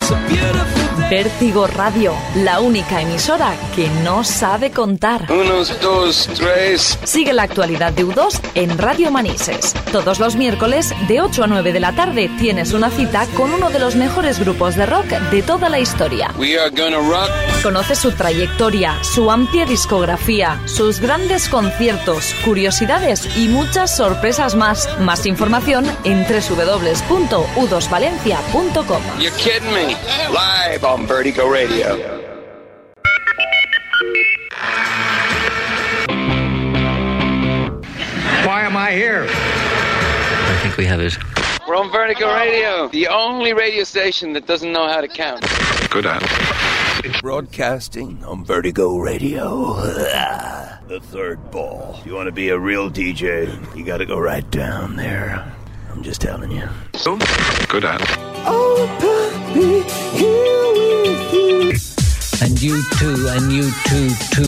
Vértigo Radio, la única emisora que no sabe contar. 1, 2, 3. Sigue la actualidad de U2 en Radio Manises. Todos los miércoles, de 8 a 9 de la tarde, tienes una cita con uno de los mejores grupos de rock de toda la historia. We are gonna rock. Conoce su trayectoria, su amplia discografía, sus grandes conciertos, curiosidades y muchas sorpresas más. Más información en www.u2valencia.com. You're kidding me. Live on Vertigo Radio. Why am I here? I think we have it. We're on Vertigo Radio, the only radio station that doesn't know how to count. Good at. Broadcasting on Vertigo Radio. The third ball. If you want to be a real DJ, you got to go right down there. I'm just telling you. Good at. Oh, puppy, here with you. And you too, and you too.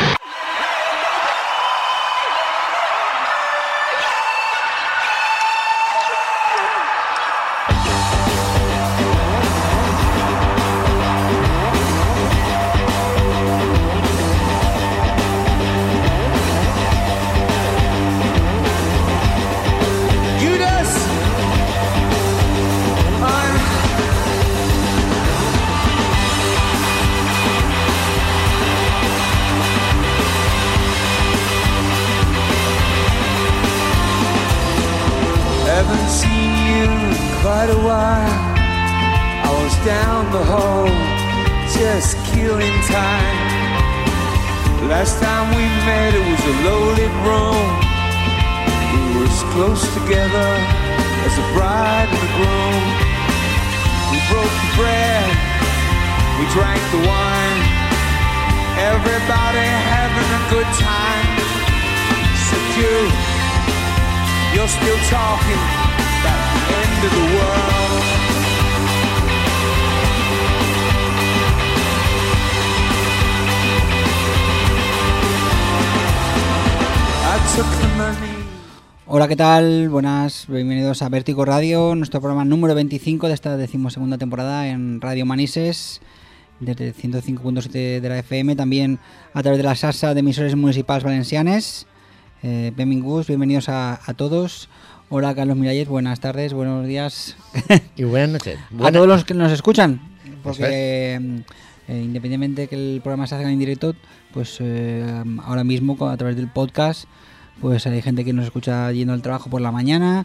Hola, ¿qué tal? Buenas, bienvenidos a Vértigo Radio, nuestro programa número 25 de esta 12ª temporada en Radio Manises, desde 105.7 de la FM, también a través de la SASA de emisores municipales valencianes. Bienvenidos a todos. Hola, Carlos Miralles, buenas tardes, buenos días. Y buenas noches. A todos los que nos escuchan, porque independientemente de que el programa se haga en directo, pues ahora mismo a través del podcast, pues hay gente que nos escucha yendo al trabajo por la mañana,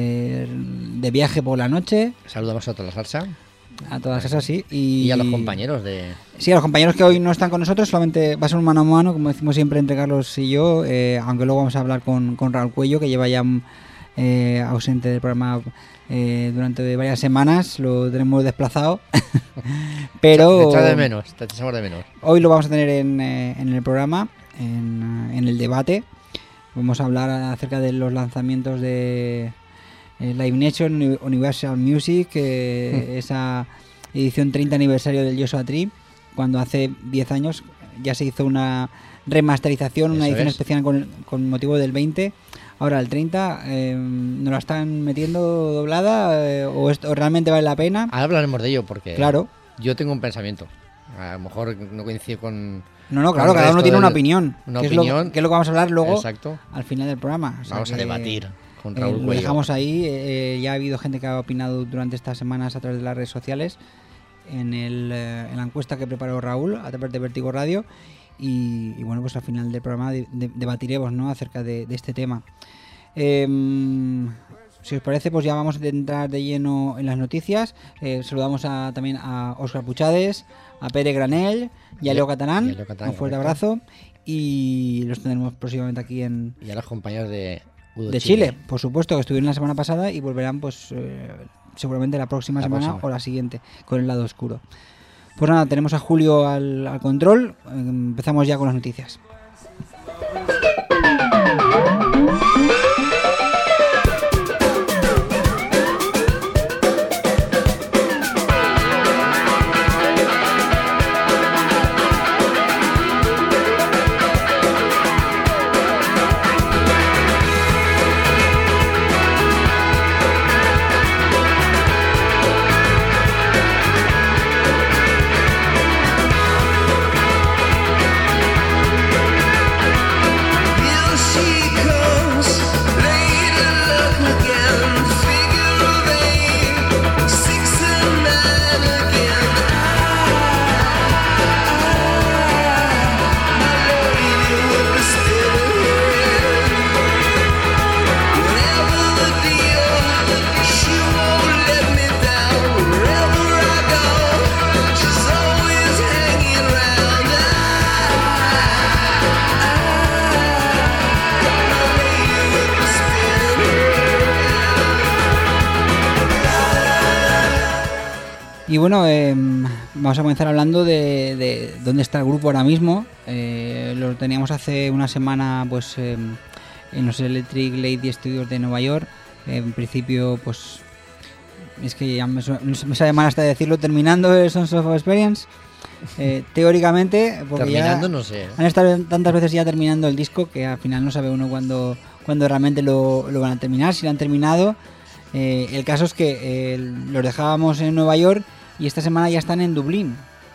de viaje por la noche. Saludamos a toda la salsa. A todas esas, sí. Y a los compañeros de... Sí, a los compañeros que hoy no están con nosotros, solamente va a ser un mano a mano, como decimos siempre entre Carlos y yo, aunque luego vamos a hablar con Raúl Cuello, que lleva ya ausente del programa durante varias semanas, lo tenemos desplazado. Pero... Te echamos de menos. Hoy lo vamos a tener en el programa, en el debate. Vamos a hablar acerca de los lanzamientos de Live Nation, Universal Music, esa edición 30 aniversario del Joshua Tree, cuando hace 10 años ya se hizo una remasterización, una edición especial con motivo del 20. Ahora el 30, ¿nos la están metiendo doblada o realmente vale la pena? Ahora hablaremos de ello porque claro, yo tengo un pensamiento. A lo mejor no coincide con... No, claro, cada uno tiene una opinión. Una que opinión. Es lo que vamos a hablar luego. Exacto. Al final del programa. O sea, vamos a debatir con Raúl Cuello. Lo dejamos ahí. Ya ha habido gente que ha opinado durante estas semanas a través de las redes sociales en la encuesta que preparó Raúl a través de Vértigo Radio. Y bueno, pues al final del programa debatiremos, ¿no?, acerca de este tema. Si os parece, pues ya vamos a entrar de lleno en las noticias. Saludamos también a Óscar Puchades, a Pere Granell y a Leo Catalán. Un fuerte abrazo. Y los tendremos próximamente aquí en... Y a los compañeros de Chile, por supuesto, que estuvieron la semana pasada y volverán pues seguramente la próxima semana o la siguiente, con el lado oscuro. Pues nada, tenemos a Julio al control. Empezamos ya con las noticias. bueno, vamos a comenzar hablando de dónde está el grupo ahora mismo. Lo teníamos hace una semana pues en los Electric Lady Studios de Nueva York. En principio, pues es que ya me sabe mal hasta decirlo, terminando el Sons of Experience. Teóricamente, porque terminando, ya no sé. han estado tantas veces ya terminando el disco que al final no sabe uno cuándo realmente lo van a terminar, si lo han terminado. El caso es que los dejábamos en Nueva York y esta semana ya están en Dublín.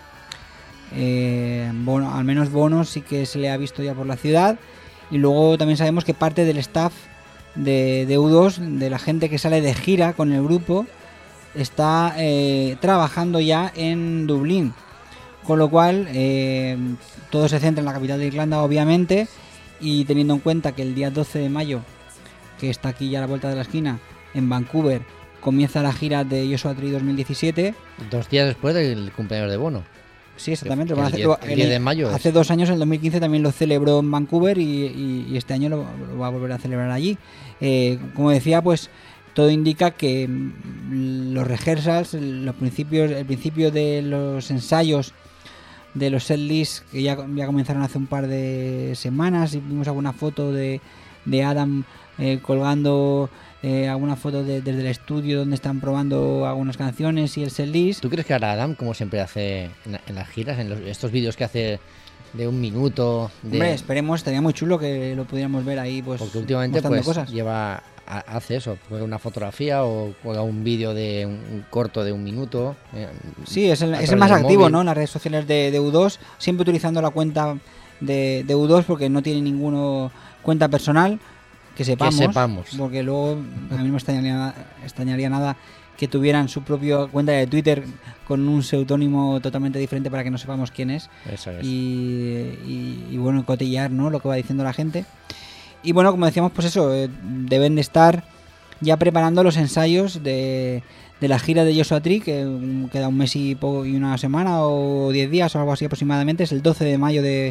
Bueno, al menos Bono sí que se le ha visto ya por la ciudad, y luego también sabemos que parte del staff de U2, de la gente que sale de gira con el grupo, está trabajando ya en Dublín, con lo cual todo se centra en la capital de Irlanda, obviamente, y teniendo en cuenta que el día 12 de mayo, que está aquí ya a la vuelta de la esquina, en Vancouver, comienza la gira de Joshua Tree 2017. 2 días después del cumpleaños de Bono. Sí, exactamente. El 10 de mayo. Hace 2 años, en el 2015, también lo celebró en Vancouver y este año lo va a volver a celebrar allí. Como decía, pues todo indica que los rehearsals, el principio de los ensayos de los setlists, que ya comenzaron hace un par de semanas, y vimos alguna foto de Adam colgando alguna foto desde el estudio donde están probando algunas canciones y el setlist. ¿Tú crees que ahora Adam, como siempre hace en las giras, en estos vídeos que hace de 1 minuto? Hombre, esperemos, estaría muy chulo que lo pudiéramos ver ahí, pues, porque últimamente mostrando pues cosas. hace eso, juega una fotografía o juega un vídeo de un corto de 1 minuto. Sí, es el más activo, ¿no? En las redes sociales de U2, siempre utilizando la cuenta de U2, porque no tiene ninguna cuenta personal. Que sepamos, porque luego a mí no me extrañaría nada que tuvieran su propia cuenta de Twitter con un seudónimo totalmente diferente para que no sepamos quién es. Eso es. Y bueno, cotillar, ¿no?, lo que va diciendo la gente. Y bueno, como decíamos, pues eso, deben de estar ya preparando los ensayos de la gira de Joshua Tree, que queda 1 mes y una semana o 10 días o algo así aproximadamente. Es el 12 de mayo de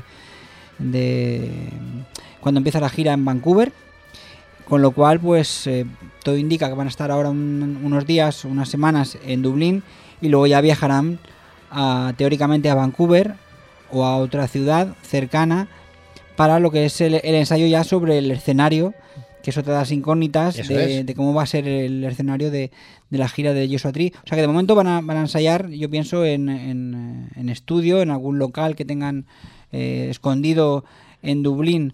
cuando empieza la gira en Vancouver. Con lo cual, pues todo indica que van a estar ahora unos días, unas semanas en Dublín, y luego ya viajarán teóricamente a Vancouver o a otra ciudad cercana para lo que es el ensayo ya sobre el escenario, que es otra de las incógnitas de cómo va a ser el escenario de la gira de Joshua Tree. O sea que de momento van a ensayar, yo pienso, en estudio, en algún local que tengan escondido en Dublín,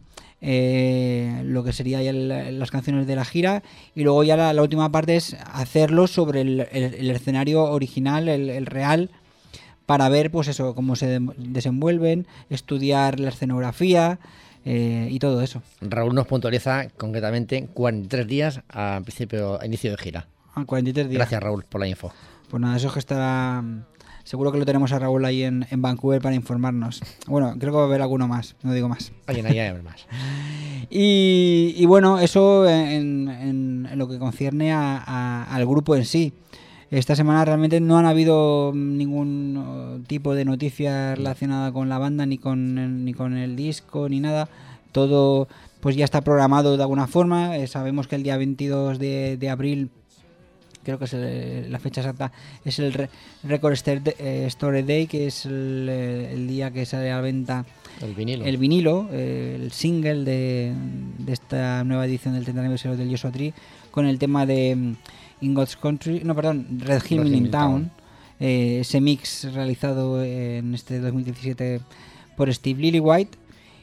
lo que sería ya las canciones de la gira, y luego ya la última parte es hacerlo sobre el escenario original, el real, para ver pues eso, cómo se desenvuelven, estudiar la escenografía y todo eso. Raúl nos puntualiza concretamente 43 días a inicio de gira. 43 días. Gracias, Raúl, por la info. Pues nada, eso es que estará... Seguro que lo tenemos a Raúl ahí en Vancouver para informarnos. Bueno, creo que va a haber alguno más, no digo más. Oye, no hay a ver más. Y bueno, eso en lo que concierne al grupo en sí. Esta semana realmente no han habido ningún tipo de noticia relacionada con la banda, ni con el disco, ni nada. Todo pues ya está programado de alguna forma. Sabemos que el día 22 de abril, creo que es la fecha exacta, es el Record Store Day, que es el día que sale a la venta el vinilo, el single de esta nueva edición del 30 aniversario del Joshua Tree, con el tema de In God's Country, Red Hill in Town, ese mix realizado en este 2017 por Steve Lillywhite.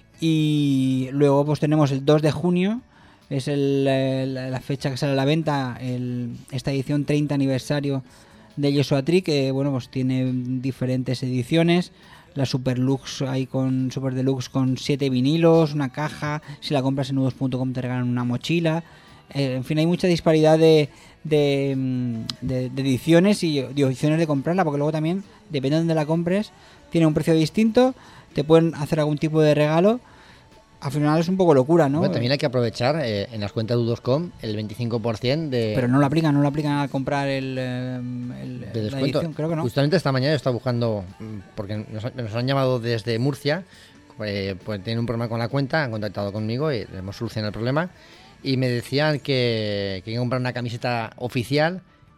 Y luego pues tenemos el 2 de junio, es la fecha que sale a la venta, esta edición 30 aniversario de Joshua Tree, que bueno, pues tiene diferentes ediciones. La Super Deluxe con 7 vinilos, una caja. Si la compras en u2.com te regalan una mochila. En fin, hay mucha disparidad de ediciones y de opciones de comprarla, porque luego también, depende de dónde la compres, tiene un precio distinto, te pueden hacer algún tipo de regalo. Al final es un poco locura, ¿no? Bueno, también hay que aprovechar en las cuentas de U2.com el 25% de... Pero no lo aplican al comprar la edición, creo que no. Justamente esta mañana he estado buscando, porque nos han llamado desde Murcia, pues tienen un problema con la cuenta, han contactado conmigo y hemos solucionado el problema, y me decían que comprar una camiseta oficial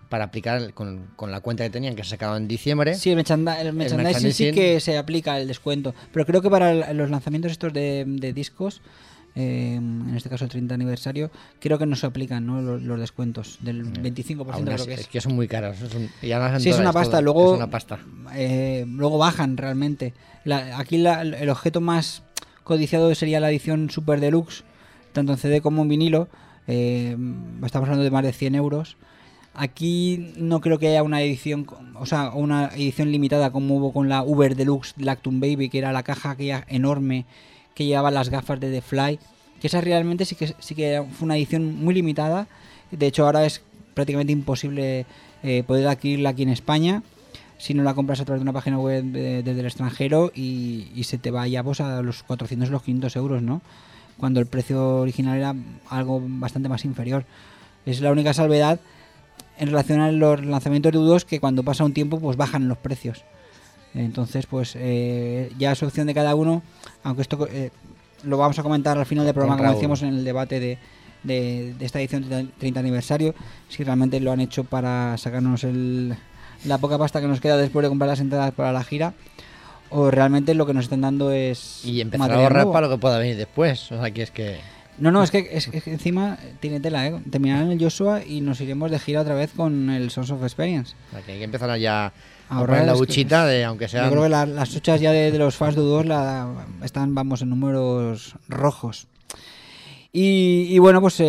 para aplicar con la cuenta que tenían, que se sacaba en diciembre. Sí, el merchandising sí que se aplica el descuento. Pero creo que para los lanzamientos estos de discos, en este caso el 30 aniversario, creo que no se aplican, ¿no? Los descuentos del 25%. Creo que es que son muy caros. Sí, es una pasta. Luego, es una pasta. Luego bajan realmente. Aquí el objeto más codiciado sería la edición Super Deluxe, tanto en CD como en vinilo. Estamos hablando de más de 100 euros. Aquí no creo que haya una edición, o sea, una edición limitada como hubo con la Uber Deluxe Lactum Baby, que era la caja aquella enorme que llevaba las gafas de The Fly, que esa realmente sí que fue una edición muy limitada. De hecho, ahora es prácticamente imposible poder adquirirla aquí en España si no la compras a través de una página web desde el extranjero, y se te va ya pues a los 400 o los 500 euros, ¿no? Cuando el precio original era algo bastante más inferior. Es la única salvedad en relación a los lanzamientos de U2, que cuando pasa un tiempo pues bajan los precios. Entonces pues ya es opción de cada uno, aunque esto lo vamos a comentar al final del programa, como decíamos en el debate de esta edición 30 aniversario, si realmente lo han hecho para sacarnos la poca pasta que nos queda después de comprar las entradas para la gira, o realmente lo que nos están dando es y empezar a ahorrar para lo que pueda venir después. O sea, que es que No, es que encima tiene tela, ¿eh? Terminarán el Joshua y nos iremos de gira otra vez con el Sons of Experience. O sea, que hay que empezar ya a ahorrar la buchita, de aunque sea. Yo creo que las huchas ya de los fans de U2 están, vamos, en números rojos. Y bueno, pues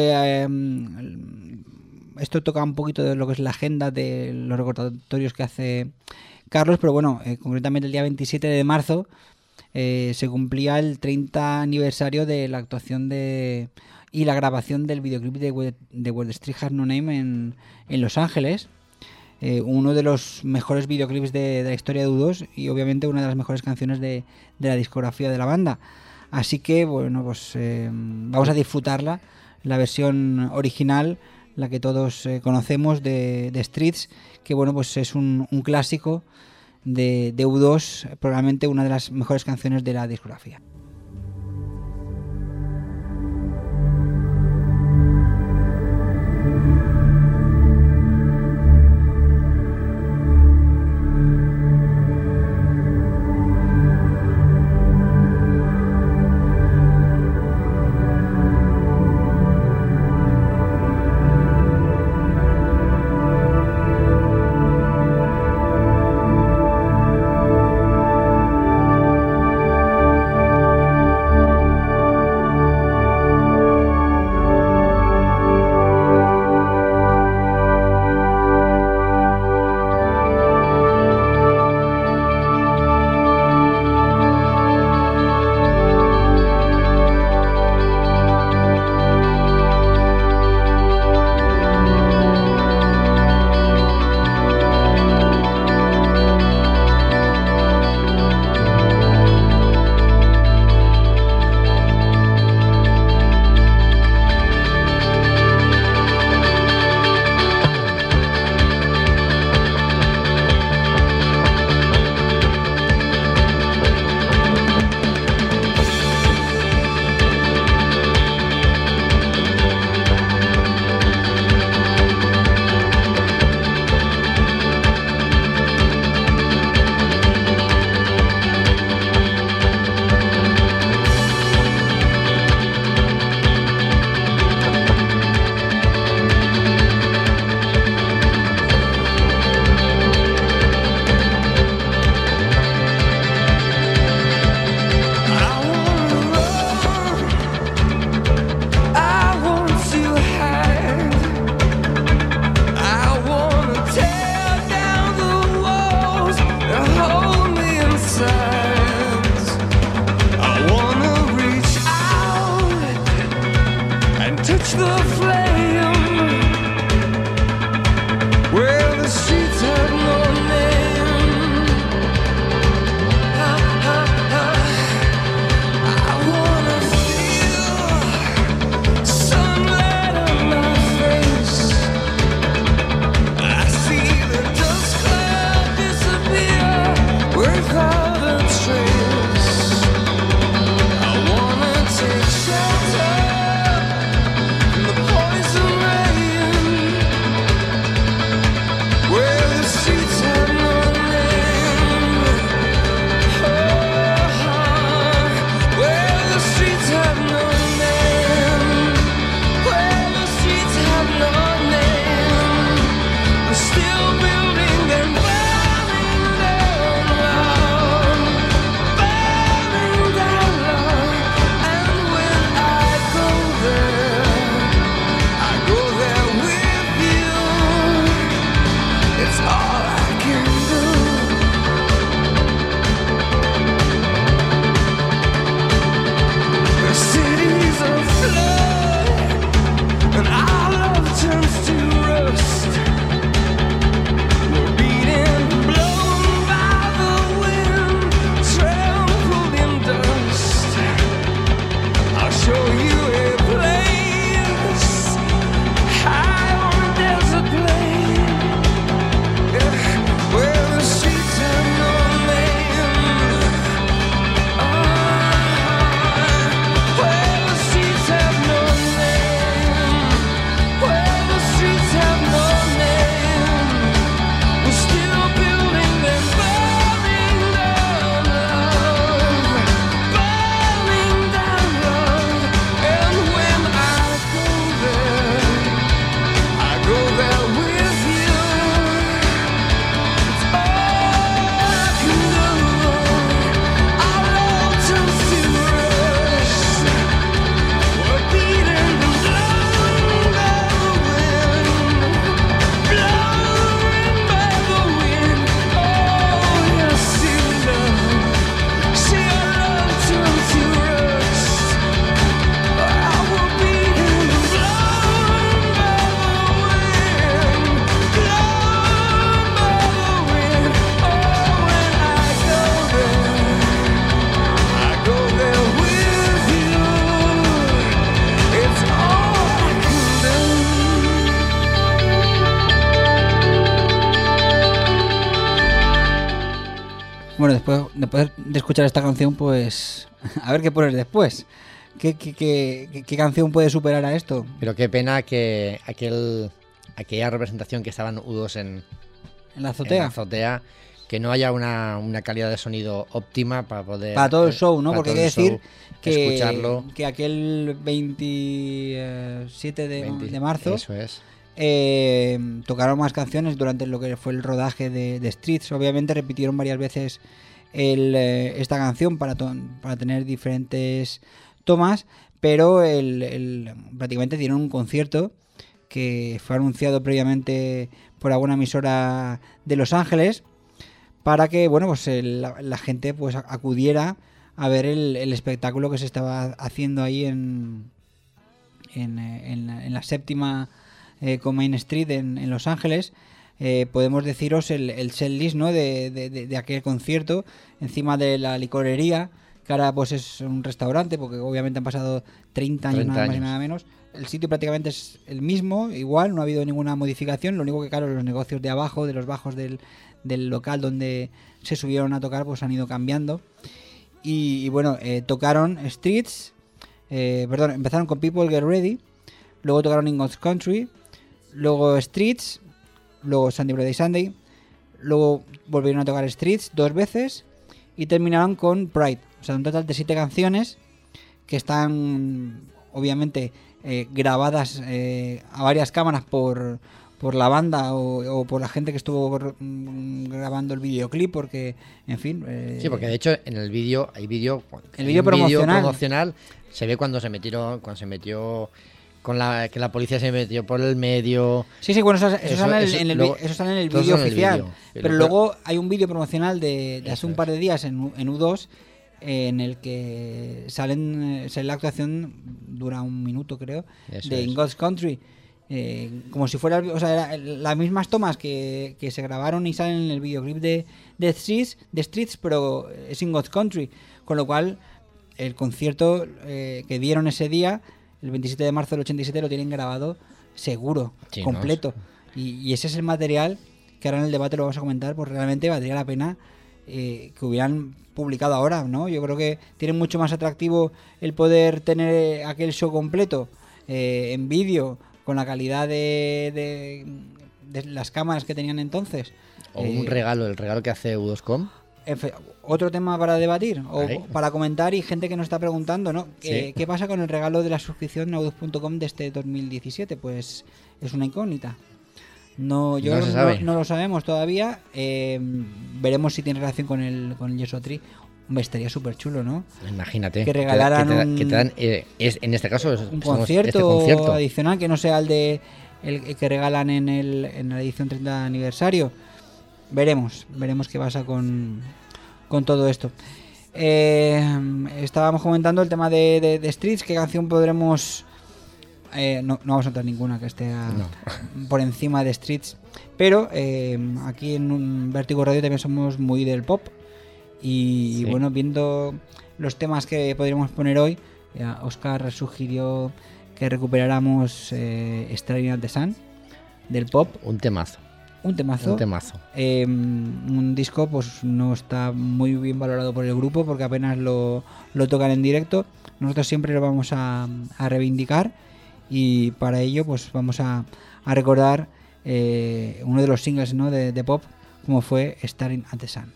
esto toca un poquito de lo que es la agenda de los recordatorios que hace Carlos, pero bueno, concretamente el día 27 de marzo se cumplía el 30 aniversario de la actuación y la grabación del videoclip de Where the Street Has No Name en Los Ángeles. Uno de los mejores videoclips de la historia de U2 y obviamente una de las mejores canciones de la discografía de la banda. Así que bueno, pues vamos a disfrutarla, la versión original, la que todos conocemos de Streets, que bueno, pues es un clásico de U2, probablemente una de las mejores canciones de la discografía. Bueno, después de escuchar esta canción, pues a ver qué pones después. ¿Qué canción puede superar a esto? Pero qué pena que aquella representación que estaban U2 en la azotea, que no haya una calidad de sonido óptima para poder... Para todo el show, ¿no? Porque hay que decir escucharlo. que aquel 27 de marzo... Eso es. Tocaron más canciones durante lo que fue el rodaje de Streets. Obviamente repitieron varias veces esta canción para tener diferentes tomas, pero prácticamente dieron un concierto que fue anunciado previamente por alguna emisora de Los Ángeles para que pues la gente pues acudiera a ver el espectáculo que se estaba haciendo ahí en la séptima con Main Street en Los Ángeles. Podemos deciros el setlist, ¿no? de aquel concierto, encima de la licorería, que ahora pues es un restaurante, porque obviamente han pasado 30 años, nada más y nada menos. El sitio prácticamente es el mismo, igual, no ha habido ninguna modificación, lo único que claro, los negocios de abajo, de los bajos del local donde se subieron a tocar, pues han ido cambiando. Y bueno, tocaron Streets, empezaron con People Get Ready, luego tocaron In God's Country, luego Streets, luego Sunday Bloody Sunday, luego volvieron a tocar Streets 2 veces y terminaron con Pride. O sea, un total de 7 canciones que están obviamente grabadas a varias cámaras por la banda o por la gente que estuvo grabando el videoclip, porque, en fin... Sí, porque de hecho en el vídeo hay vídeo... El vídeo promocional se ve cuando se metió que la policía se metió por el medio. Sí, bueno, eso sale en el vídeo oficial. Pero luego hay un vídeo promocional de hace un par de días en U2 en el que sale la actuación, dura 1 minuto creo, de In God's Country. Como si fuera, o sea, las mismas tomas que se grabaron y salen en el videoclip de Streets, pero es In God's Country. Con lo cual, el concierto que dieron ese día, el 27 de marzo del 87, lo tienen grabado seguro, sí, completo. ¿No? Y ese es el material que ahora en el debate lo vamos a comentar, porque realmente valdría la pena que hubieran publicado ahora, ¿no? Yo creo que tiene mucho más atractivo el poder tener aquel show completo en vídeo, con la calidad de las cámaras que tenían entonces. O un regalo, el regalo que hace U2.com. Otro tema para debatir o para comentar, y gente que nos está preguntando, ¿no? Sí. ¿Qué pasa con el regalo de la suscripción a U2.com de este 2017? Pues es una incógnita. No lo sabemos todavía. Veremos si tiene relación con el Joshua Tree. Hombre, estaría súper chulo, ¿no? Imagínate. Que regalaran que te dan, en este caso un concierto adicional, que no sea el que regalan en la edición 30 aniversario. Veremos qué pasa con todo esto. Estábamos comentando el tema de Streets, qué canción podremos... no vamos a entrar ninguna que esté por encima de Streets, pero aquí en Vértigo Radio también somos muy del pop y bueno, viendo los temas que podríamos poner hoy, Óscar sugirió que recuperáramos Starting at the Sun del pop. Un temazo. Un disco pues no está muy bien valorado por el grupo, porque apenas lo tocan en directo. Nosotros siempre lo vamos a reivindicar, y para ello pues vamos a recordar uno de los singles, ¿no? de pop, como fue Starting at the Sun.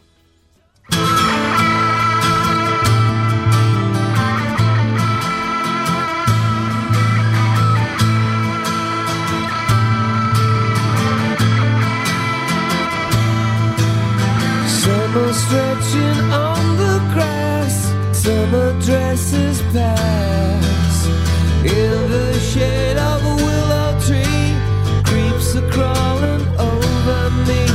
Summer stretching on the grass, summer dresses pass. In the shade of a willow tree, creeps are crawling over me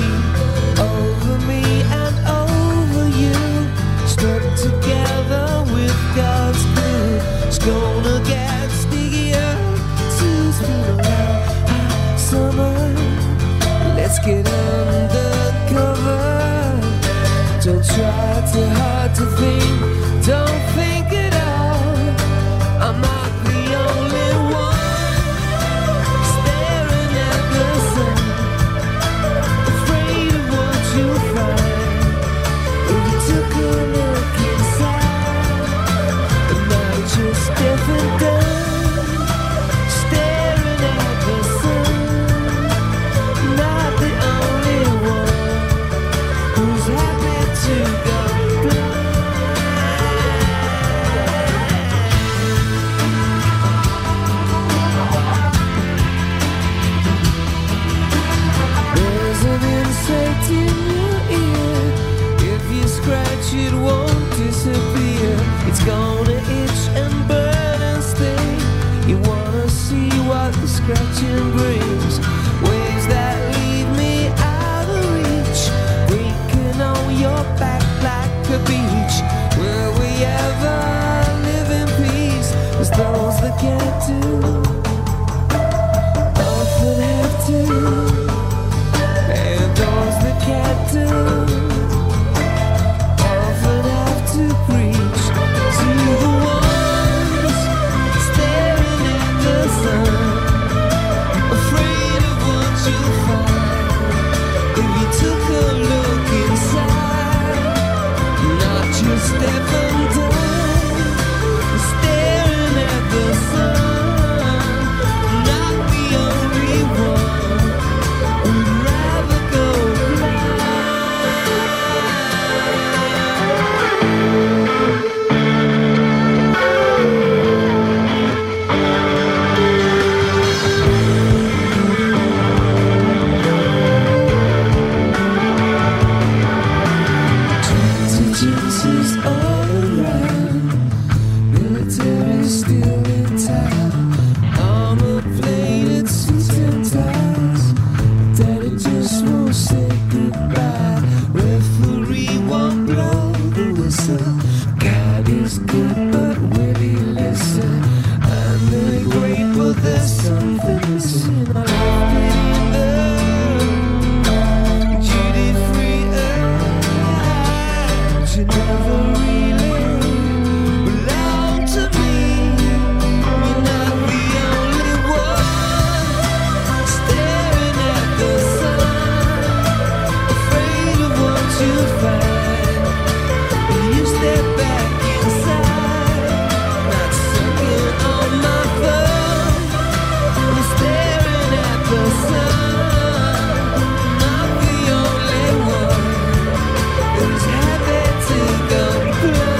and over you. Stuck together with God's glue, it's gonna get stickier to spin around. Summer, let's get undercover. Don't try too hard to think, don't think at all. I'm not the only one staring at the sun, afraid of what you'll find. Every to go blind. There's an insect in your ear. If you scratch it won't disappear. It's gonna itch and burn and sting. You wanna see what the scratching brings. Waves that leave me out of reach, breaking on your back like a beach. Will we ever live in peace? 'Cause those that can't do often have to. And those that can't do often have to preach to the ones staring at the sun, afraid of what you'll find if you took a look inside, not just step undone, staring at the sun, not the only one who'd rather go blind. Intelligences all around, military still in town, armor plated suits and ties. Daddy just won't say goodbye. Referee won't blow the whistle. God is good, but will he listen? I'm really great, but there's something missing. I love being there, duty free. You never really belong to me. You're not the only one staring at the sun, afraid of what you find when you step back inside. Not sucking on my thumb, I'm staring at the sun. Not the only one who's happy to go blind.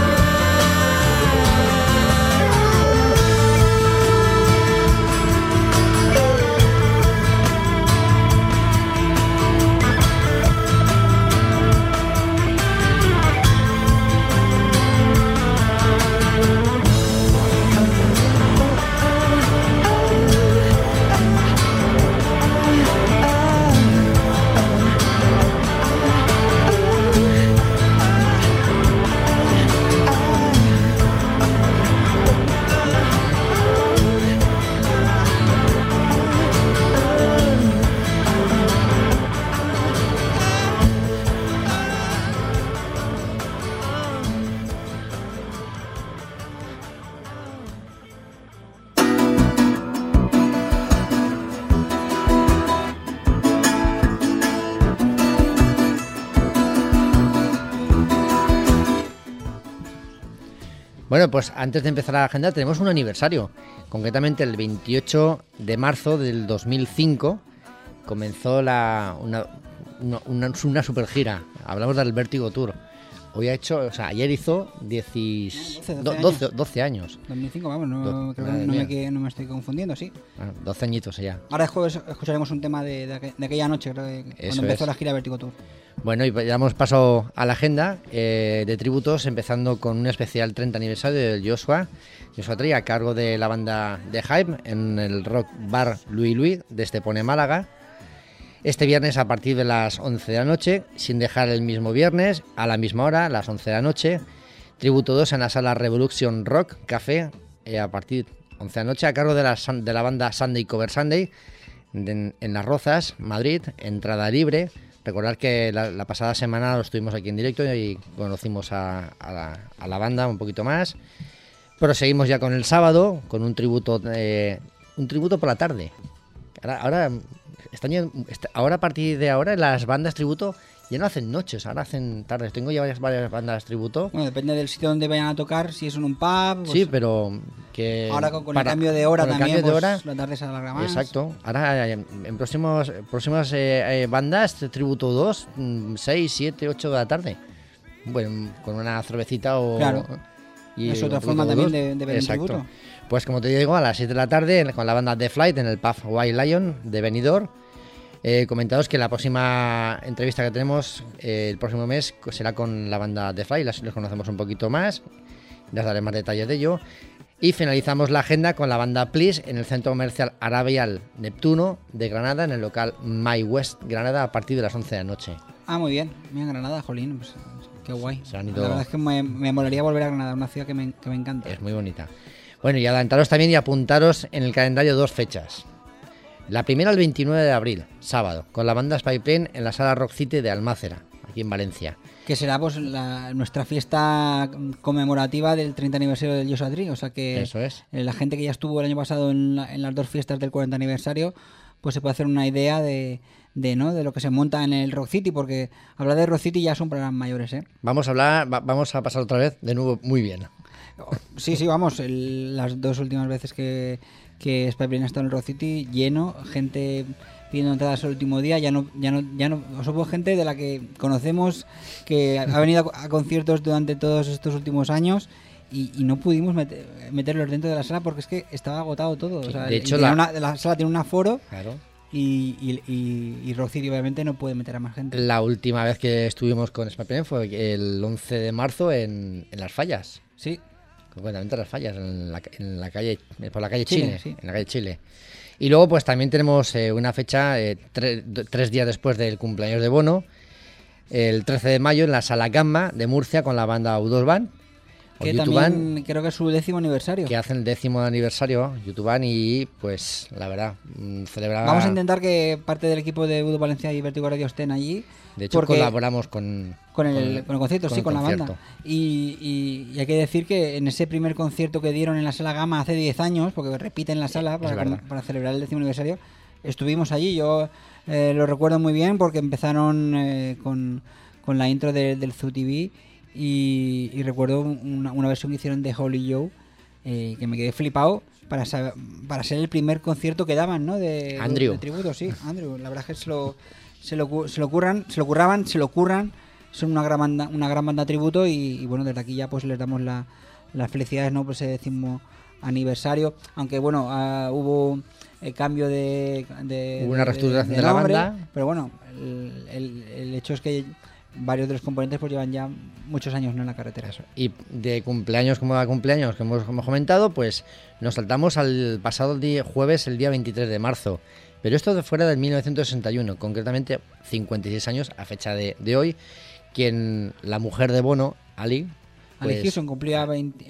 Bueno, pues antes de empezar la agenda tenemos un aniversario. Concretamente el 28 de marzo del 2005 comenzó una super gira. Hablamos del Vertigo Tour. Hoy ha hecho, o sea, ayer hizo 12 años. 2005, vamos, no, creo que no me estoy confundiendo, sí. Bueno, 12 añitos ya. Ahora después escucharemos un tema de aquella noche, creo que cuando empezó la gira Vertigo Tour. Bueno, y damos paso a la agenda de tributos, empezando con un especial 30 aniversario del Joshua Tree a cargo de la banda de Hype en el Rock Bar Louis Louis de Estepona, Málaga. Este viernes a partir de las 11 de la noche, sin dejar el mismo viernes, a la misma hora, a las 11 de la noche. Tributo 2 en la sala Revolution Rock Café, a partir de 11 de la noche, a cargo de la banda Sunday Cover Sunday, en Las Rozas, Madrid, entrada libre. Recordar que la pasada semana lo estuvimos aquí en directo y conocimos a la banda un poquito más. Proseguimos ya con el sábado, con un tributo por la tarde. Ahora a partir de ahora las bandas tributo ya no hacen noches, ahora hacen tardes. Tengo ya varias bandas tributo. Bueno, depende del sitio donde vayan a tocar, si es en un pub. Sí, pero que ahora con el cambio de hora también, pues la tarde se alarga más. Exacto. Ahora en próximas bandas tributo 2, 6, 7, 8 de la tarde. bueno, con una cervecita o... Claro. Y es otra un forma poquito también de ver el Exacto. tributo. Pues como te digo, a las 7 de la tarde con la banda The Flight en el pub White Lion de Benidorm. Comentaros que la próxima entrevista que tenemos el próximo mes será con la banda The Flight, les conocemos un poquito más, les daré más detalles de ello. Y finalizamos la agenda con la banda Please en el centro comercial Arabial Neptuno de Granada, en el local My West Granada, a partir de las 11 de la noche. Ah, muy bien. Mira, Granada, jolín, pues, qué guay. Se han ido- La verdad es que me molaría volver a Granada, una ciudad que me encanta. Es muy bonita. Bueno, y adelantaros también y apuntaros en el calendario 2 fechas. La primera el 29 de abril, sábado, con la banda Spyplane en la sala Rock City de Almácera, aquí en Valencia. Que será pues nuestra fiesta conmemorativa del 30 aniversario del Joshua Tree. O sea que Eso es. la gente que ya estuvo el año pasado en las dos fiestas del 40 aniversario, pues se puede hacer una idea de lo que se monta en el Rock City, porque hablar de Rock City ya son palabras mayores, ¿eh? Vamos a pasar otra vez de nuevo muy bien. Sí, vamos, las dos últimas veces que Spyplane ha estado en el Rock City, lleno, gente pidiendo entradas el último día, ya no, somos gente de la que conocemos que ha venido a conciertos durante todos estos últimos años y no pudimos meterlos dentro de la sala porque es que estaba agotado todo. O sea, De hecho, y la sala tiene un aforo Claro. y Rock City obviamente no puede meter a más gente. La última vez que estuvimos con Spyplane fue el 11 de marzo en Las Fallas. Sí, Concretamente Las Fallas, en la calle, por la calle Chile, Chile, sí. en la calle Chile. Y luego pues también tenemos una fecha, 3 días después del cumpleaños de Bono, el 13 de mayo en la Sala Gamma de Murcia con la banda U2 Band, o que YouTube también Band, creo que es su 10º aniversario. que hacen el 10º aniversario, YouTube Band, y pues la verdad, celebraba... Vamos a intentar que parte del equipo de Udo Valencia y Vértigo Radio estén allí. De hecho, porque colaboramos con el concierto, con sí, el con la concierto. banda. Y hay que decir que en ese primer concierto que dieron en la Sala Gama hace 10 años, porque repiten la sala verdad. para celebrar el 10º aniversario, estuvimos allí. Yo lo recuerdo muy bien porque empezaron con la intro del Zoo TV y recuerdo una versión que hicieron de Holy Joe, que me quedé flipado para ser el primer concierto que daban, ¿no? De tributo, sí, Andrew. La verdad es que se lo curran, son una gran banda tributo y bueno, desde aquí ya pues les damos las felicidades, ¿no? Pues ese 10º aniversario, aunque bueno, hubo cambio de Hubo una reestructuración de la nombre, banda. pero bueno, el hecho es que varios de los componentes pues llevan ya muchos años, ¿no?, en la carretera. Y de cumpleaños, como de cumpleaños que hemos comentado, pues nos saltamos al pasado jueves, el día 23 de marzo. Pero esto de fuera del 1961, concretamente 56 años a fecha de hoy, quien la mujer de Bono, Ali... Ali pues, Houston cumplía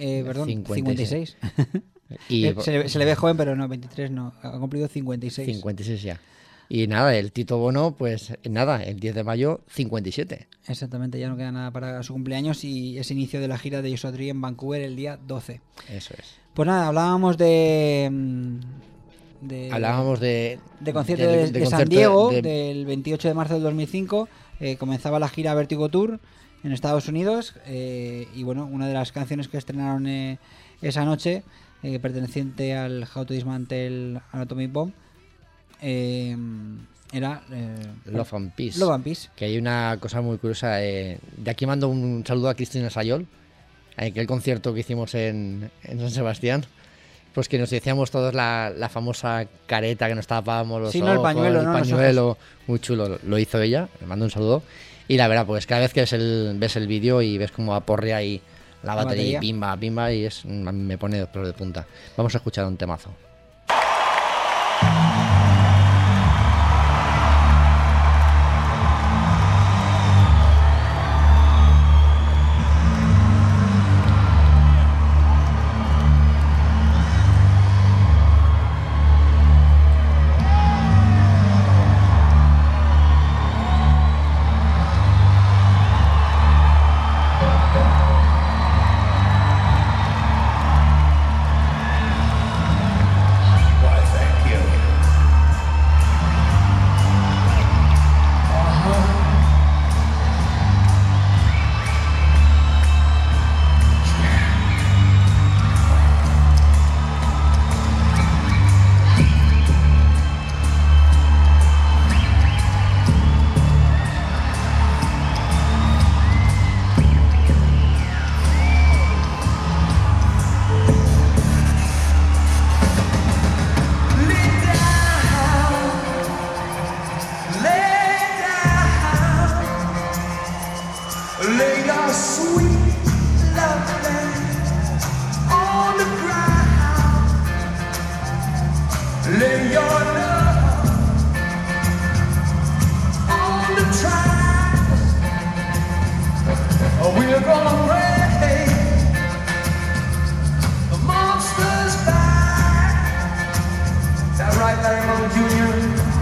56. Y se le ve joven, pero no, 23 no, ha cumplido 56. 56 ya. Y nada, el Tito Bono, pues nada, el 10 de mayo, 57. Exactamente, ya no queda nada para su cumpleaños y ese inicio de la gira de Joshua Tree en Vancouver el día 12. Eso es. Pues nada, hablábamos de concierto de San Diego, del 28 de marzo del 2005. Comenzaba la gira Vertigo Tour en Estados Unidos y bueno, una de las canciones que estrenaron esa noche, perteneciente al How to Dismantle Atomic Bomb, era Love and Peace. Love and Peace. Que hay una cosa muy curiosa. De aquí mando un saludo a Cristina Sayol, aquel concierto que hicimos en San Sebastián. Pues que nos decíamos todos la famosa careta que nos tapábamos los ojos, el pañuelo, ¿no? pañuelo, muy chulo, lo hizo ella, le mando un saludo. Y la verdad, pues cada vez que ves el vídeo y ves cómo aporrea ahí la batería y pimba, y me pone los pelos de punta. Vamos a escuchar un temazo. sweet lovely on the ground. Lay your love on the track. We're gonna break the monster's back. Is that right, Larry Moe Jr.?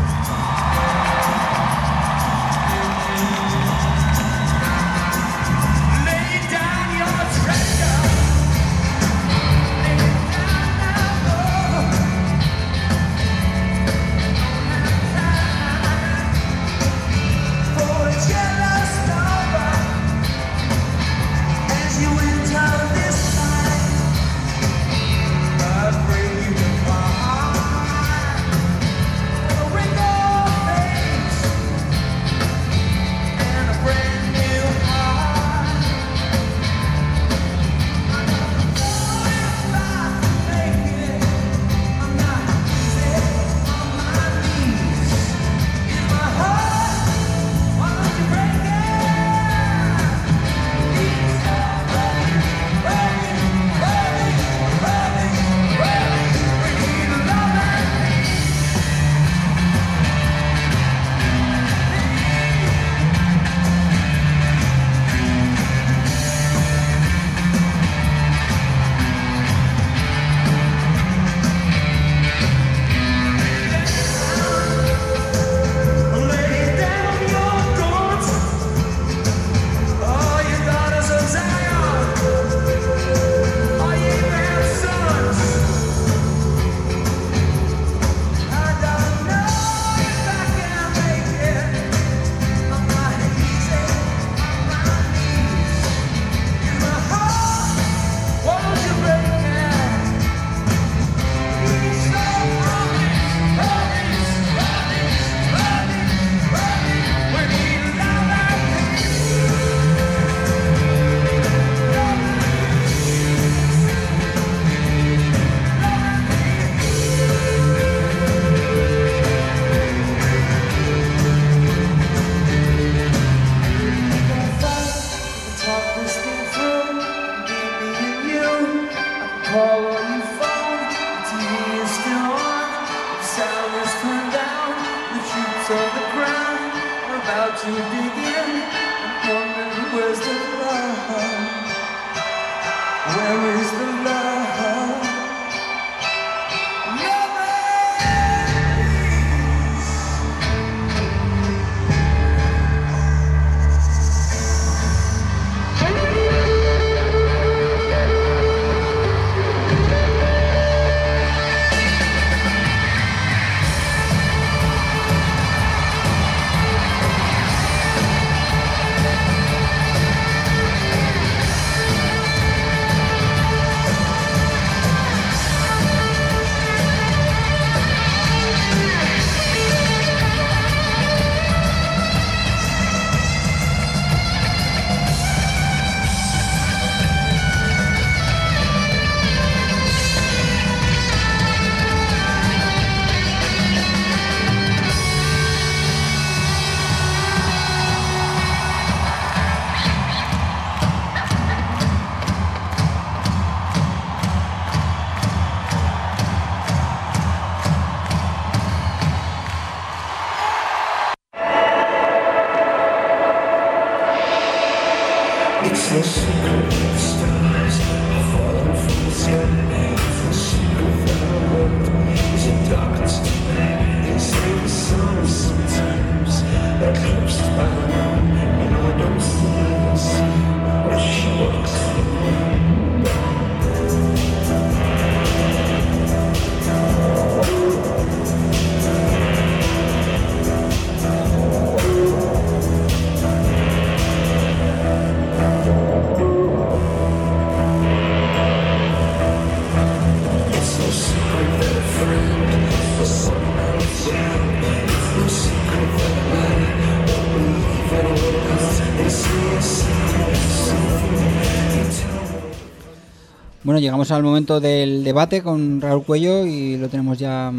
Bueno, llegamos al momento del debate con Raúl Cuello y lo tenemos ya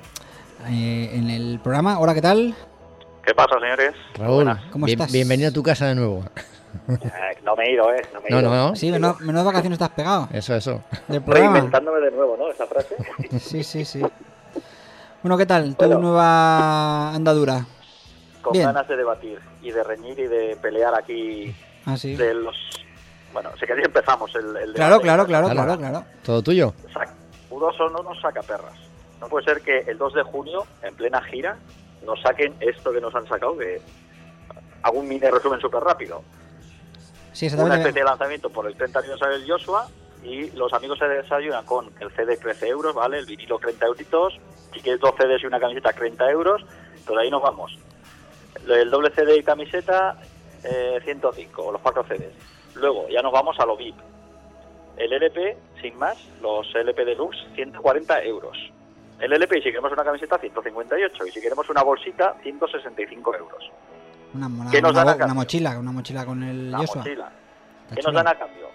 en el programa. Hola, ¿qué tal? ¿Qué pasa, señores? Raúl, ¿Cómo estás? Bienvenido a tu casa de nuevo. No me he ido, no me he ido. No. Sí, menos vacaciones estás pegado Eso. del programa. Reinventándome de nuevo, ¿no? Esa frase. Sí. Bueno, ¿qué tal? Tu Bueno. nueva andadura. Con Bien. ganas de debatir y de reñir y de pelear aquí Ah, sí. de los... Bueno, si queréis empezamos el Claro, debate. claro. Todo tuyo. U2 son unos sacaperras. No puede ser que el 2 de junio, en plena gira, nos saquen esto que nos han sacado, que hago un mini resumen súper rápido. Sí, Una exactamente. especie de lanzamiento por el 30 aniversario del Joshua y los amigos se desayunan con el CD 13 euros, ¿vale? El vinilo 30 euritos, si quieres 2 CDs y una camiseta 30 euros, pero ahí nos vamos. El doble CD y camiseta 105, los 4 CDs. Luego ya nos vamos a lo VIP. El LP, sin más, los LP Deluxe, 140 euros. El LP, y si queremos una camiseta, 158. Y si queremos una bolsita, 165 euros. ¿Qué nos dan a cambio? Una mochila con el La Joshua. mochila. Está ¿Qué chula. nos dan a cambio?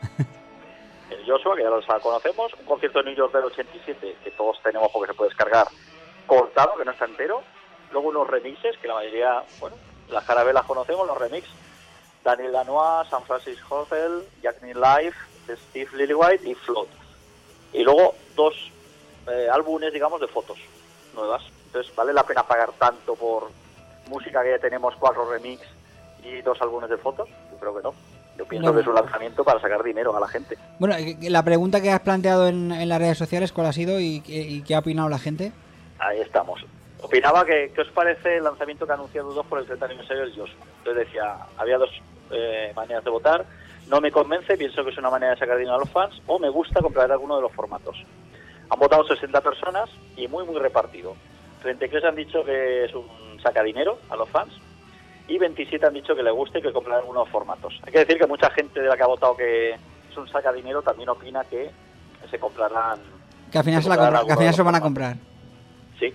El Joshua, que ya los conocemos, un concierto de New York del 87, que todos tenemos porque se puede descargar cortado, que no está entero. Luego unos remixes, que la mayoría, bueno, las carabelas conocemos, los remixes. Daniel Lanois, San Francisco Hotel, Jack Nicklaus Live, Steve Lillywhite y Flood. Y luego 2 álbumes, digamos, de fotos nuevas. Entonces, ¿vale la pena pagar tanto por música que ya tenemos, 4 remix y 2 álbumes de fotos? Yo creo que no. Yo pienso No. que es un lanzamiento para sacar dinero a la gente. Bueno, la pregunta que has planteado en las redes sociales, ¿cuál ha sido y qué ha opinado la gente? Ahí estamos. Opinaba que, ¿qué os parece el lanzamiento que ha anunciado U2 por el 30 aniversario del Joshua? Entonces decía, había 2 maneras de votar. No me convence, pienso que es una manera de sacar dinero a los fans, o me gusta comprar alguno de los formatos. Han votado 60 personas y muy repartido. 33 han dicho que es un sacadinero a los fans y 27 han dicho que le gusta y que comprar algunos formatos. Hay que decir que mucha gente de la que ha votado que es un sacadinero también opina que se comprarán... Que al final, se comprarán que al final algunos se lo van a formatos. comprar. Sí.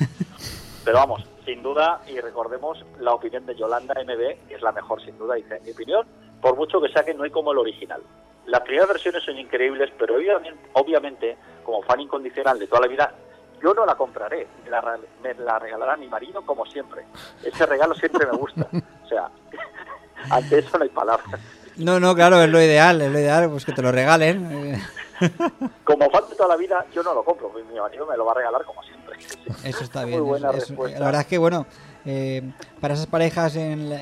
Pero vamos, sin duda, y recordemos la opinión de Yolanda MB, que es la mejor sin duda, dice, en mi opinión, por mucho que saquen, no hay como el original. Las primeras versiones son increíbles, pero obviamente, como fan incondicional de toda la vida, yo no la compraré, me la regalará mi marido como siempre. Ese regalo siempre me gusta. O sea, ante eso no hay palabras. No, claro, es lo ideal, pues que te lo regalen. Como fan de toda la vida, yo no lo compro, mi marido me lo va a regalar como siempre. Eso está Muy bien. buena respuesta. La verdad es que, bueno, para esas parejas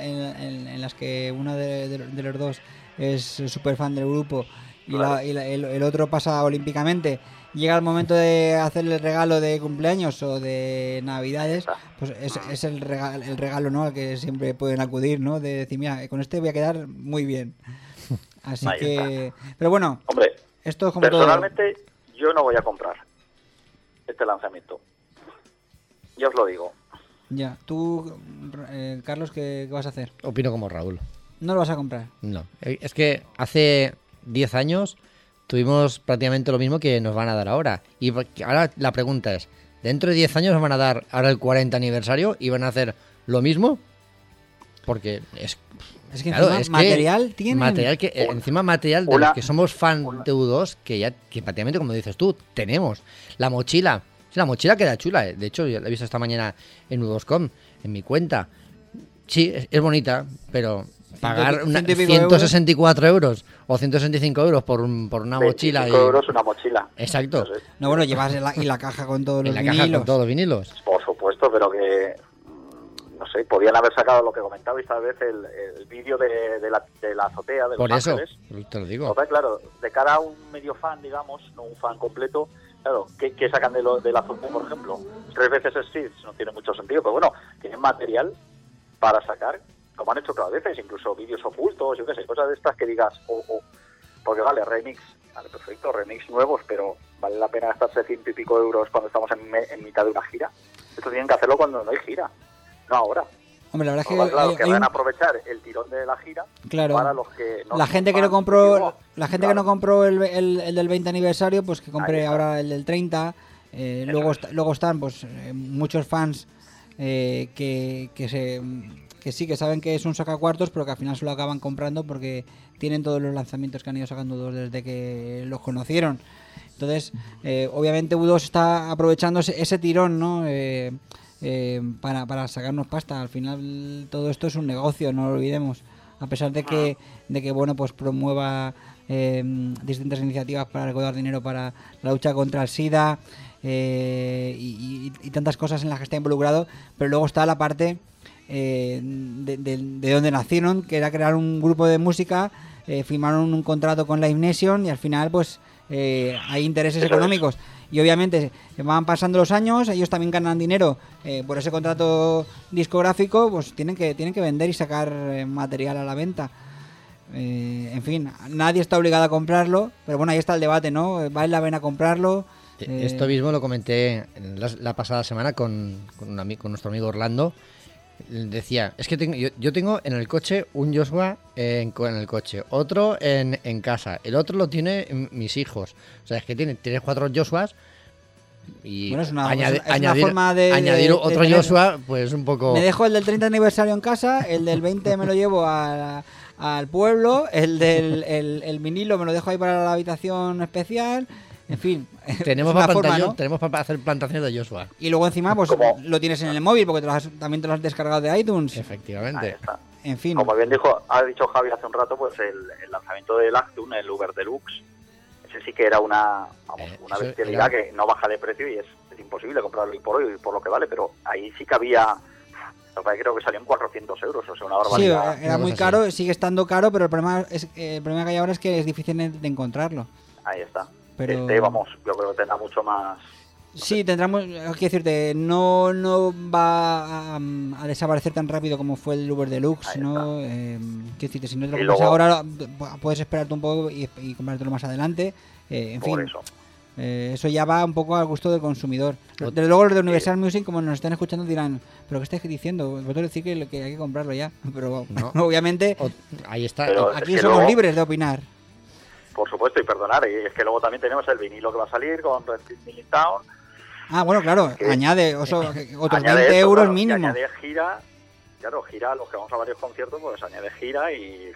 en las que uno de los dos es súper fan del grupo y, Claro. el otro pasa olímpicamente, llega el momento de hacerle el regalo de cumpleaños o de navidades, pues es el regalo, ¿no?, al que siempre pueden acudir, ¿no?, de decir, mira, con este voy a quedar muy bien. Así Ahí que... Pero bueno, Hombre, esto es como todo. personalmente yo no voy a comprar este lanzamiento. Ya os lo digo. Ya, tú, Carlos, ¿qué vas a hacer? Opino como Raúl. ¿No lo vas a comprar? No. Es que hace 10 años tuvimos prácticamente lo mismo que nos van a dar ahora. Y ahora la pregunta es, ¿dentro de 10 años nos van a dar ahora el 40 aniversario y van a hacer lo mismo? Porque es que claro, encima es que material tienen. material que encima material de los que somos fan de U2 que prácticamente, como dices tú, tenemos la mochila. Sí, la mochila queda chula. De hecho, yo la he visto esta mañana en U2.com, en mi cuenta. Sí, es bonita, pero pagar 164 euros o 165 euros por una mochila. 25 euros una mochila. Exacto. Entonces, No, bueno, llevas la caja con todos los En la vinilos. caja con todos los vinilos. por supuesto, pero que no sé, podían haber sacado lo que comentabais tal vez el vídeo de la azotea de Por Los eso, Ángeles. te lo digo. Entonces, claro, de cara a un medio fan, digamos, no un fan completo, claro, ¿qué sacan de la azotea, por ejemplo? 3 veces Steve, no tiene mucho sentido, pero bueno, tienen material para sacar, como han hecho otras veces, incluso vídeos ocultos, yo qué sé, cosas de estas que digas, porque vale, remix, vale, perfecto, remix nuevos, pero vale la pena gastarse 100 y pico euros cuando estamos en mitad de una gira. Esto tienen que hacerlo cuando no hay gira, no ahora. Hombre, la verdad es que Claro, que hay van a un- aprovechar el tirón de la gira Claro. para los que no la son gente que no fans, compró digo, la gente claro. que no compró el del 20 aniversario, pues que Ahí compre está. ahora el del 30. Luego están pues muchos fans que sí, que saben que es un sacacuartos, pero que al final se lo acaban comprando porque tienen todos los lanzamientos que han ido sacando U2 desde que los conocieron. Entonces, obviamente U2 está aprovechando ese tirón, ¿no? Para sacarnos pasta. Al final todo esto es un negocio, no lo olvidemos. a pesar de que bueno, pues promueva distintas iniciativas para recaudar dinero para la lucha contra el SIDA y tantas cosas en las que está involucrado, pero luego está la parte de donde nacieron, que era crear un grupo de música, firmaron un contrato con Live Nation y al final pues hay intereses económicos y obviamente van pasando los años, ellos también ganan dinero por ese contrato discográfico, pues tienen que vender y sacar material a la venta. En fin, nadie está obligado a comprarlo, pero bueno, ahí está el debate, ¿no? ¿Vale la pena comprarlo? Esto mismo lo comenté la pasada semana con nuestro amigo Orlando. Decía, es que yo tengo en el coche un Joshua en el coche, otro en casa, el otro lo tienen mis hijos. O sea, es que tienes 4 Joshuas y bueno, es una añadir, forma de añadir otro tener... Joshua, pues un poco... Me dejo el del 30 aniversario en casa, el del 20 me lo llevo al pueblo, el del el vinilo me lo dejo ahí para la habitación especial. En fin, tenemos para hacer plantaciones de Joshua. Y luego encima pues lo tienes en el móvil porque también te lo has descargado de iTunes. Efectivamente. En fin. Como bien ha dicho Javi hace un rato, pues el lanzamiento del Actum, el Uber Deluxe, ese sí que era una bestialidad que no baja de precio y es imposible comprarlo hoy por hoy, por lo que vale, pero ahí sí que había... Creo que salían 400 euros, o sea, una barbaridad. Sí, era muy caro, sigue estando caro, pero el problema que hay ahora es que es difícil de encontrarlo. Ahí está. Pero... yo creo que tendrá mucho más... Sí, tendremos, quiero decirte, no va a desaparecer tan rápido como fue el Uber Deluxe, ¿no? Quiero decirte, si no te lo compras ahora, puedes esperarte un poco y comprártelo más adelante. En fin, eso ya va un poco al gusto del consumidor. Desde luego los de Universal Music, como nos están escuchando, dirán, ¿pero qué estáis diciendo? Vosotros decís que hay que comprarlo ya. Pero no. Obviamente, ahí está. Aquí somos libres de opinar. Por supuesto, y perdonar, y es que luego también tenemos el vinilo que va a salir con Red Milling Town. Ah, bueno, claro, añade otros añade 20 euros claro, mínimo. Añade gira, los que vamos a varios conciertos, pues añade gira y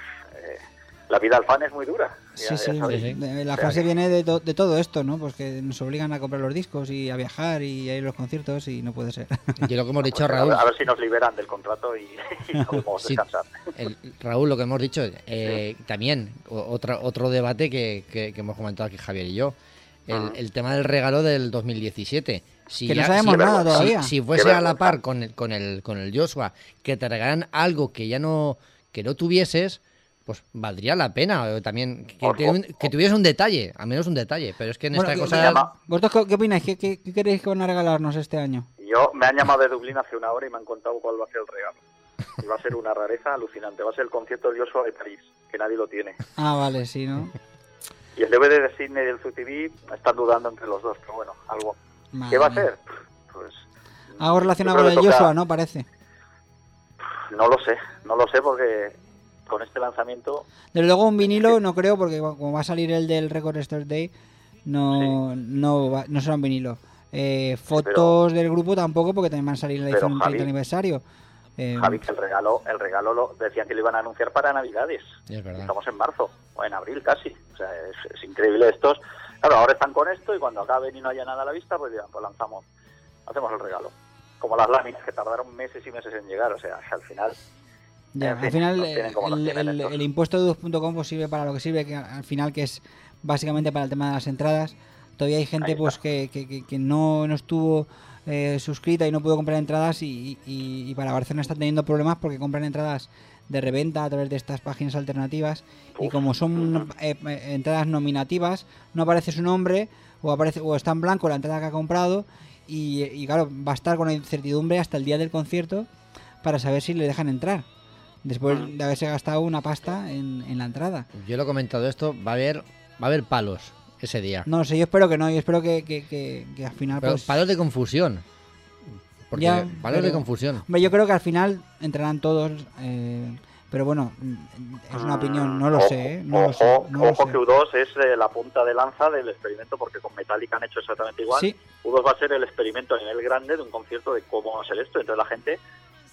la vida al fan es muy dura. Sí. La frase viene de todo esto, ¿no? Pues que nos obligan a comprar los discos y a viajar y a ir a los conciertos y no puede ser. Y lo que hemos dicho, pues, Raúl... A ver si nos liberan del contrato y podemos descansar. Raúl, lo que hemos dicho, también otro debate que hemos comentado aquí Javier y yo, el tema del regalo del 2017. Que no sabemos nada todavía. Si fuese a la par con el Joshua, que te regalan algo que no tuvieses, pues valdría la pena también que tuviese un detalle, al menos un detalle, pero es que en esta cosa... ¿Vosotros qué opináis? ¿Qué queréis que van a regalarnos este año? Me han llamado de Dublín hace una hora y me han contado cuál va a ser el regalo. Y va a ser una rareza alucinante, va a ser el concierto del Joshua de París, que nadie lo tiene. Ah, vale, sí, ¿no? Y el DVD de Sydney del ZTV están dudando entre los dos, pero bueno, algo. ¿Qué va a ser? Pues algo relacionado con el Joshua, ¿no? Parece. No lo sé porque con este lanzamiento... Desde luego un vinilo no creo, porque como va a salir el del Record Store Day, no será un vinilo. Fotos del grupo tampoco, porque también van a salir en la edición 30 aniversario. Javi, que el regalo lo decían que lo iban a anunciar para Navidades. Es verdad. Estamos en marzo, o en abril casi. O sea, es increíble estos. Claro, ahora están con esto y cuando acaben y no haya nada a la vista, pues ya, pues hacemos el regalo. Como las láminas, que tardaron meses y meses en llegar. O sea, al final... Ya, al final el impuesto de 2.com pues sirve para lo que sirve, que al final que es básicamente para el tema de las entradas. Todavía hay gente pues que no estuvo suscrita y no pudo comprar entradas y para Barcelona está teniendo problemas porque compran entradas de reventa a través de estas páginas alternativas y como son entradas nominativas no aparece su nombre o está en blanco la entrada que ha comprado y claro, va a estar con la incertidumbre hasta el día del concierto para saber si le dejan entrar. Después de haberse gastado una pasta en la entrada. Yo lo he comentado esto, va a haber palos ese día. No sé, yo espero que no, yo espero que al final... Pero pues... palos de confusión. Porque palos de confusión. Hombre, yo creo que al final entrarán todos, pero bueno, es una opinión, no lo sé. Ojo que U2 es la punta de lanza del experimento, porque con Metallica han hecho exactamente igual. Sí. U2 va a ser el experimento a nivel grande de un concierto de cómo va a ser esto, entonces la gente...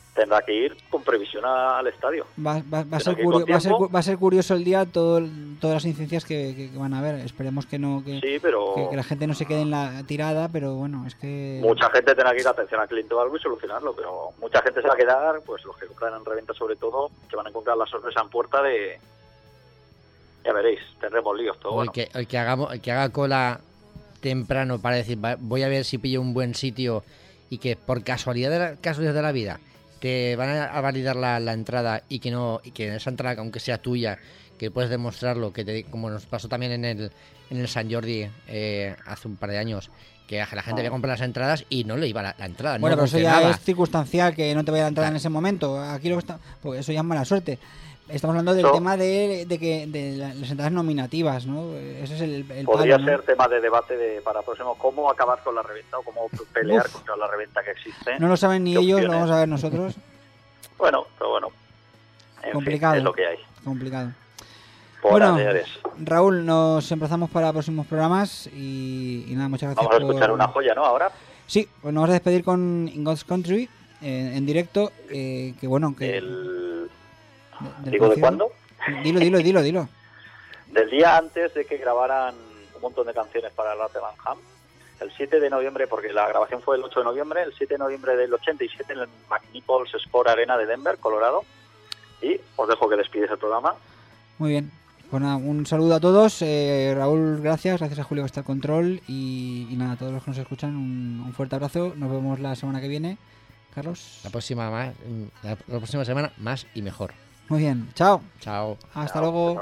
tendrá que ir con previsión al estadio. Va a ser curioso el día, todas las incidencias que van a haber. Esperemos que no, sí, pero que la gente no se quede en la tirada, pero bueno, es que... Mucha gente tendrá que ir atención al cliente o algo y solucionarlo, pero mucha gente se va a quedar, pues los que compran en reventa sobre todo, que van a encontrar la sorpresa en puerta de... Ya veréis, tendremos líos todo. O el que haga cola temprano para decir, voy a ver si pillo un buen sitio, y que por casualidad de la vida te van a validar la entrada y que esa entrada, aunque sea tuya, que puedes demostrarlo, como nos pasó también en el San Jordi hace un par de años, que la gente había comprado las entradas y no le iba la entrada. Bueno, no pero eso ya funcionaba. es circunstancial, que no te vaya la entrada en ese momento. Aquí pues eso ya es mala suerte. Estamos hablando del tema de las entradas nominativas, ¿no? Ese es el podría palo, ¿no? ser tema de debate para próximo, cómo acabar con la reventa o cómo pelear contra la reventa que existe. No lo saben ni ellos, lo vamos a ver nosotros. Bueno, pero bueno. Complicado. Fin, es lo que hay. Complicado. Bueno, señores. Raúl, nos emplazamos para próximos programas y nada, muchas gracias. Vamos a escuchar una joya, ¿no? Ahora. Sí, pues nos vamos a despedir con In God's Country en directo, que bueno, que... ¿Digo de cuándo? Dilo. Del día antes de que grabaran un montón de canciones para el Arte Van Ham, el 7 de noviembre, porque la grabación fue el 8 de noviembre, el 7 de noviembre del 87 en el McNichols Sport Arena de Denver, Colorado. Y os dejo que despides el programa. Muy bien. Pues nada, un saludo a todos. Raúl, gracias a Julio que está al control. Y nada, a todos los que nos escuchan, un fuerte abrazo. Nos vemos la semana que viene. Carlos. La próxima semana más y mejor. Muy bien, chao. Chao. Hasta luego.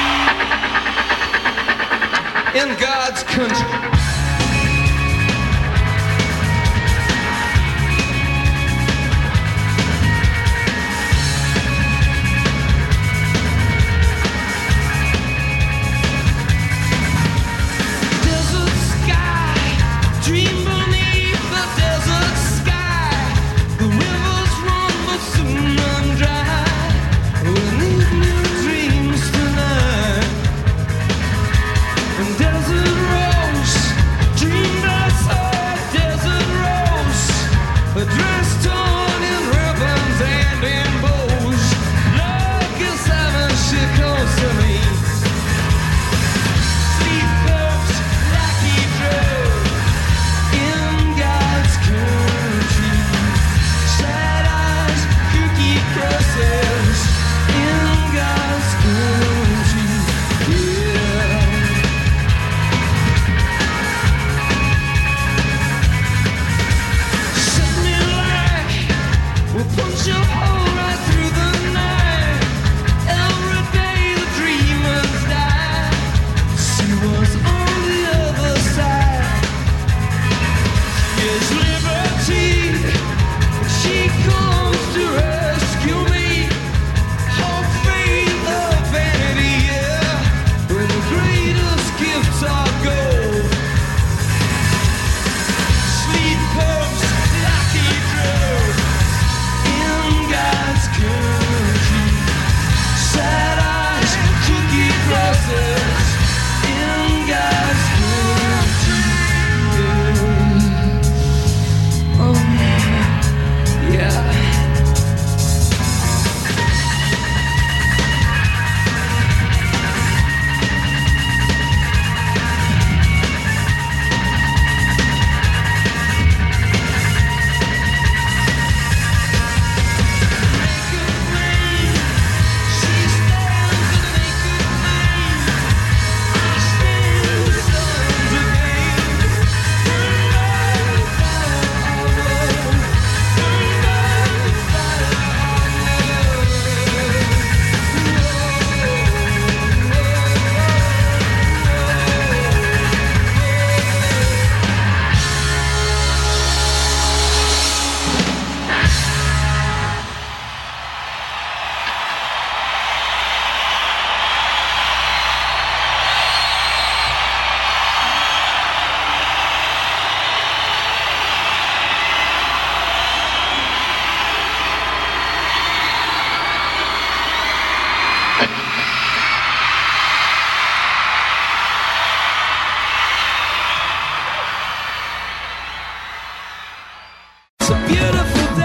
In God's country. Desert rose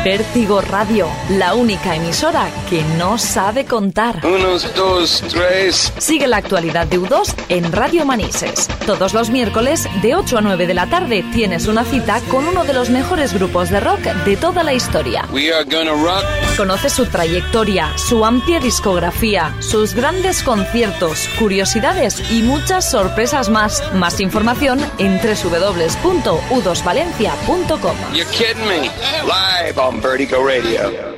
Vértigo Radio, la única emisora que no sabe contar. 1, 2, 3. Sigue la actualidad de U2 en Radio Manises. Todos los miércoles de 8 a 9 de la tarde tienes una cita con uno de los mejores grupos de rock de toda la historia. We are gonna rock. Conoce su trayectoria, su amplia discografía, sus grandes conciertos, curiosidades y muchas sorpresas más. Más información en www.u2valencia.com. You're kidding me. Live on Vertigo Radio.